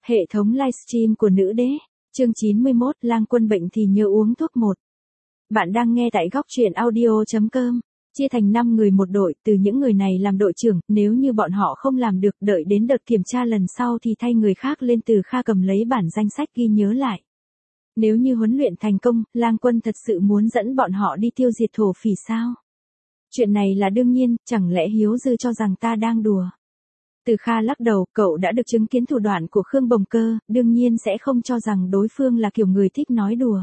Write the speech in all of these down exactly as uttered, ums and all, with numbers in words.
Hệ thống livestream của nữ đế, chương chín mươi mốt, lang quân bệnh thì nhớ uống thuốc một. Bạn đang nghe tại góc truyện audio.com, chia thành năm người một đội, từ những người này làm đội trưởng, nếu như bọn họ không làm được, đợi đến đợt kiểm tra lần sau thì thay người khác lên. Từ Kha cầm lấy bản danh sách ghi nhớ lại. Nếu như huấn luyện thành công, lang quân thật sự muốn dẫn bọn họ đi tiêu diệt thổ phỉ sao? Chuyện này là đương nhiên, chẳng lẽ Hiếu Dư cho rằng ta đang đùa? Từ Kha lắc đầu, cậu đã được chứng kiến thủ đoạn của Khương Bồng Cơ, đương nhiên sẽ không cho rằng đối phương là kiểu người thích nói đùa.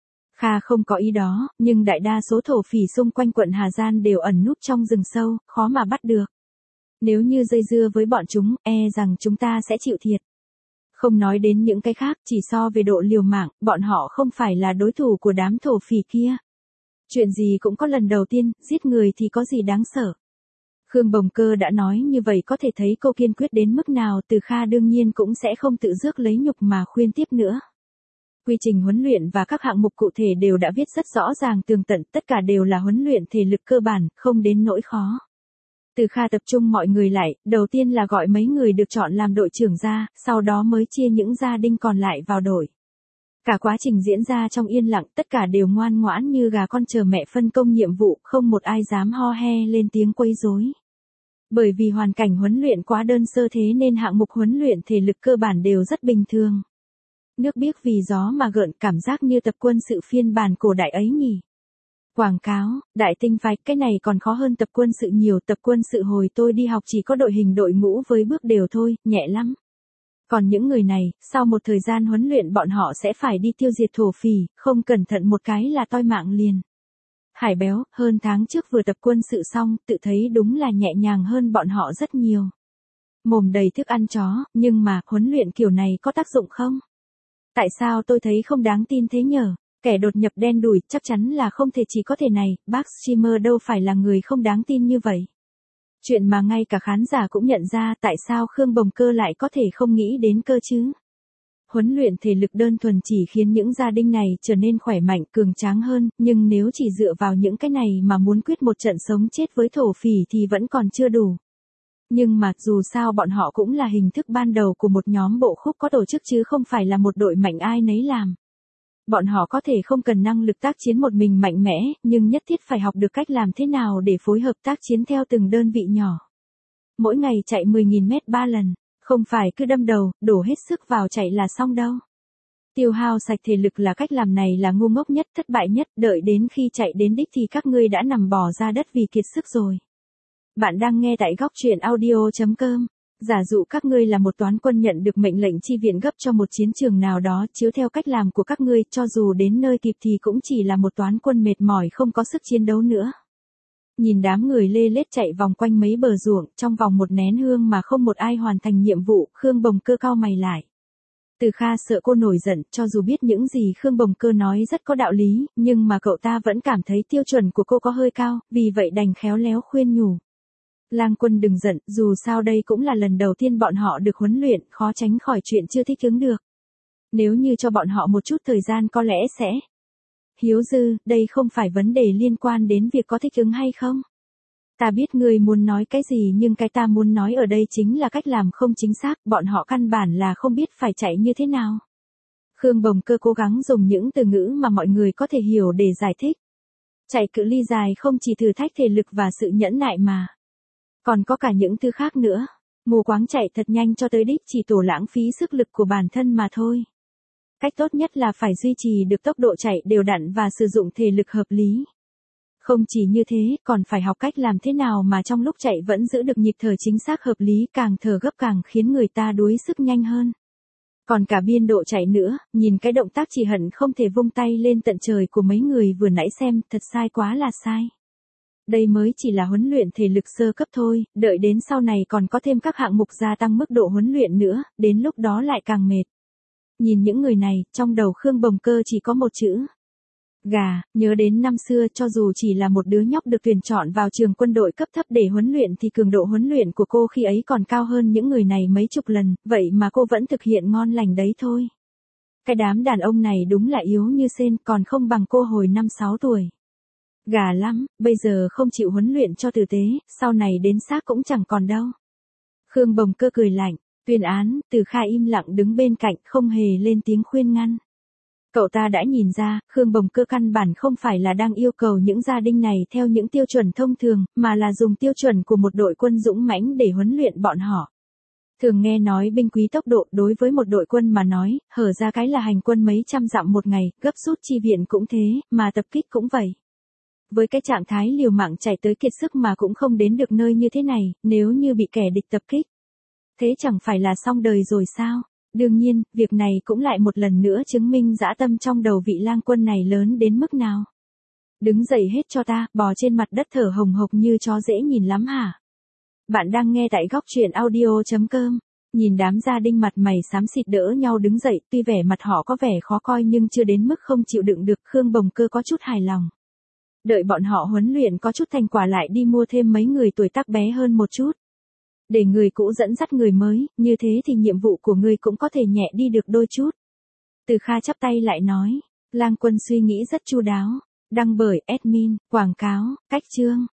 Kha không có ý đó, nhưng đại đa số thổ phỉ xung quanh quận Hà Giang đều ẩn núp trong rừng sâu, khó mà bắt được. Nếu như dây dưa với bọn chúng, e rằng chúng ta sẽ chịu thiệt. Không nói đến những cái khác, chỉ so về độ liều mạng, bọn họ không phải là đối thủ của đám thổ phỉ kia. Chuyện gì cũng có lần đầu tiên, giết người thì có gì đáng sợ. Khương Bồng Cơ đã nói như vậy có thể thấy cô kiên quyết đến mức nào. Từ Kha đương nhiên cũng sẽ không tự rước lấy nhục mà khuyên tiếp nữa. Quy trình huấn luyện và các hạng mục cụ thể đều đã viết rất rõ ràng tường tận, tất cả đều là huấn luyện thể lực cơ bản, không đến nỗi khó. Từ Kha tập trung mọi người lại, đầu tiên là gọi mấy người được chọn làm đội trưởng ra, sau đó mới chia những gia đình còn lại vào đội. Cả quá trình diễn ra trong yên lặng, tất cả đều ngoan ngoãn như gà con chờ mẹ phân công nhiệm vụ, không một ai dám ho he lên tiếng quấy rối. Bởi vì hoàn cảnh huấn luyện quá đơn sơ thế nên hạng mục huấn luyện thể lực cơ bản đều rất bình thường. Nước biếc vì gió mà gợn, cảm giác như tập quân sự phiên bản cổ đại ấy nhỉ. Quảng cáo, đại tinh phái, cái này còn khó hơn tập quân sự nhiều. Tập quân sự hồi tôi đi học chỉ có đội hình đội ngũ với bước đều thôi, nhẹ lắm. Còn những người này, sau một thời gian huấn luyện bọn họ sẽ phải đi tiêu diệt thổ phỉ, không cẩn thận một cái là toi mạng liền. Hải Béo, hơn tháng trước vừa tập quân sự xong, tự thấy đúng là nhẹ nhàng hơn bọn họ rất nhiều. Mồm đầy thức ăn chó, nhưng mà, huấn luyện kiểu này có tác dụng không? Tại sao tôi thấy không đáng tin thế nhở? Kẻ đột nhập đen đủi, chắc chắn là không thể chỉ có thể này, bác streamer đâu phải là người không đáng tin như vậy. Chuyện mà ngay cả khán giả cũng nhận ra, tại sao Khương Bồng Cơ lại có thể không nghĩ đến cơ chứ? Huấn luyện thể lực đơn thuần chỉ khiến những gia đình này trở nên khỏe mạnh, cường tráng hơn, nhưng nếu chỉ dựa vào những cái này mà muốn quyết một trận sống chết với thổ phỉ thì vẫn còn chưa đủ. Nhưng mà, dù sao bọn họ cũng là hình thức ban đầu của một nhóm bộ khúc có tổ chức chứ không phải là một đội mạnh ai nấy làm. Bọn họ có thể không cần năng lực tác chiến một mình mạnh mẽ, nhưng nhất thiết phải học được cách làm thế nào để phối hợp tác chiến theo từng đơn vị nhỏ. Mỗi ngày chạy mười nghìn mét ba lần, không phải cứ đâm đầu, đổ hết sức vào chạy là xong đâu. Tiêu hao sạch thể lực là cách làm này là ngu ngốc nhất, thất bại nhất, đợi đến khi chạy đến đích thì các ngươi đã nằm bò ra đất vì kiệt sức rồi. Bạn đang nghe tại góc truyện audio.com. Giả dụ các ngươi là một toán quân nhận được mệnh lệnh chi viện gấp cho một chiến trường nào đó, chiếu theo cách làm của các ngươi, cho dù đến nơi kịp thì cũng chỉ là một toán quân mệt mỏi không có sức chiến đấu nữa. Nhìn đám người lê lết chạy vòng quanh mấy bờ ruộng, trong vòng một nén hương mà không một ai hoàn thành nhiệm vụ, Khương Bồng Cơ cau mày lại. Từ Kha sợ cô nổi giận, cho dù biết những gì Khương Bồng Cơ nói rất có đạo lý, nhưng mà cậu ta vẫn cảm thấy tiêu chuẩn của cô có hơi cao, vì vậy đành khéo léo khuyên nhủ. Lang quân đừng giận, dù sao đây cũng là lần đầu tiên bọn họ được huấn luyện, khó tránh khỏi chuyện chưa thích ứng được. Nếu như cho bọn họ một chút thời gian có lẽ sẽ... Hiếu Dư, đây không phải vấn đề liên quan đến việc có thích ứng hay không. Ta biết ngươi muốn nói cái gì nhưng cái ta muốn nói ở đây chính là cách làm không chính xác, bọn họ căn bản là không biết phải chạy như thế nào. Khương Bồng Cơ cố gắng dùng những từ ngữ mà mọi người có thể hiểu để giải thích. Chạy cự ly dài không chỉ thử thách thể lực và sự nhẫn nại mà. Còn có cả những thứ khác nữa. Mù quáng chạy thật nhanh cho tới đích chỉ tổ lãng phí sức lực của bản thân mà thôi. Cách tốt nhất là phải duy trì được tốc độ chạy đều đặn và sử dụng thể lực hợp lý. Không chỉ như thế, còn phải học cách làm thế nào mà trong lúc chạy vẫn giữ được nhịp thở chính xác hợp lý, càng thở gấp càng khiến người ta đuối sức nhanh hơn. Còn cả biên độ chạy nữa, nhìn cái động tác chỉ hận không thể vung tay lên tận trời của mấy người vừa nãy xem, thật sai quá là sai. Đây mới chỉ là huấn luyện thể lực sơ cấp thôi, đợi đến sau này còn có thêm các hạng mục gia tăng mức độ huấn luyện nữa, đến lúc đó lại càng mệt. Nhìn những người này, trong đầu Khương Bồng Cơ chỉ có một chữ. Gà, nhớ đến năm xưa cho dù chỉ là một đứa nhóc được tuyển chọn vào trường quân đội cấp thấp để huấn luyện thì cường độ huấn luyện của cô khi ấy còn cao hơn những người này mấy chục lần, vậy mà cô vẫn thực hiện ngon lành đấy thôi. Cái đám đàn ông này đúng là yếu như sên, còn không bằng cô hồi năm sáu tuổi. Gà lắm, bây giờ không chịu huấn luyện cho tử tế, sau này đến xác cũng chẳng còn đâu. Khương Bồng Cơ cười lạnh, Tuyên án, Từ Kha im lặng đứng bên cạnh không hề lên tiếng khuyên ngăn. Cậu ta đã nhìn ra, Khương Bồng Cơ căn bản không phải là đang yêu cầu những gia đình này theo những tiêu chuẩn thông thường, mà là dùng tiêu chuẩn của một đội quân dũng mãnh để huấn luyện bọn họ. Thường nghe nói binh quý tốc độ, đối với một đội quân mà nói, hở ra cái là hành quân mấy trăm dặm một ngày, gấp rút chi viện cũng thế, mà tập kích cũng vậy. Với cái trạng thái liều mạng chạy tới kiệt sức mà cũng không đến được nơi như thế này, nếu như bị kẻ địch tập kích, thế chẳng phải là xong đời rồi sao? Đương nhiên, việc này cũng lại một lần nữa chứng minh dã tâm trong đầu vị lang quân này lớn đến mức nào. Đứng dậy hết cho ta, bò trên mặt đất thở hồng hộc như chó dễ nhìn lắm hả? Bạn đang nghe tại góc truyện audio chấm com. Nhìn đám gia đình mặt mày xám xịt đỡ nhau đứng dậy, tuy vẻ mặt họ có vẻ khó coi nhưng chưa đến mức không chịu đựng được, Khương Bồng Cơ có chút hài lòng. Đợi bọn họ huấn luyện có chút thành quả lại đi mua thêm mấy người tuổi tác bé hơn một chút. Để người cũ dẫn dắt người mới, như thế thì nhiệm vụ của người cũng có thể nhẹ đi được đôi chút. Từ Kha chắp tay lại nói, Lang Quân suy nghĩ rất chu đáo. Đăng bởi admin, quảng cáo, cách chương.